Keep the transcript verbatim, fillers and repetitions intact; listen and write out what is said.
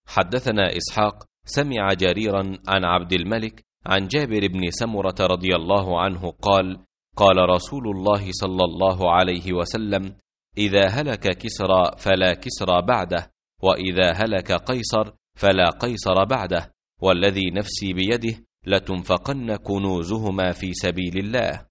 حدثنا إسحاق سمع جريرا عن عبد الملك عن جابر بن سمرة رضي الله عنه قال: قال رسول الله صلى الله عليه وسلم: إذا هلك كسرى فلا كسرى بعده، وإذا هلك قيصر فلا قيصر بعده، والذي نفسي بيده لتنفقن كنوزهما في سبيل الله.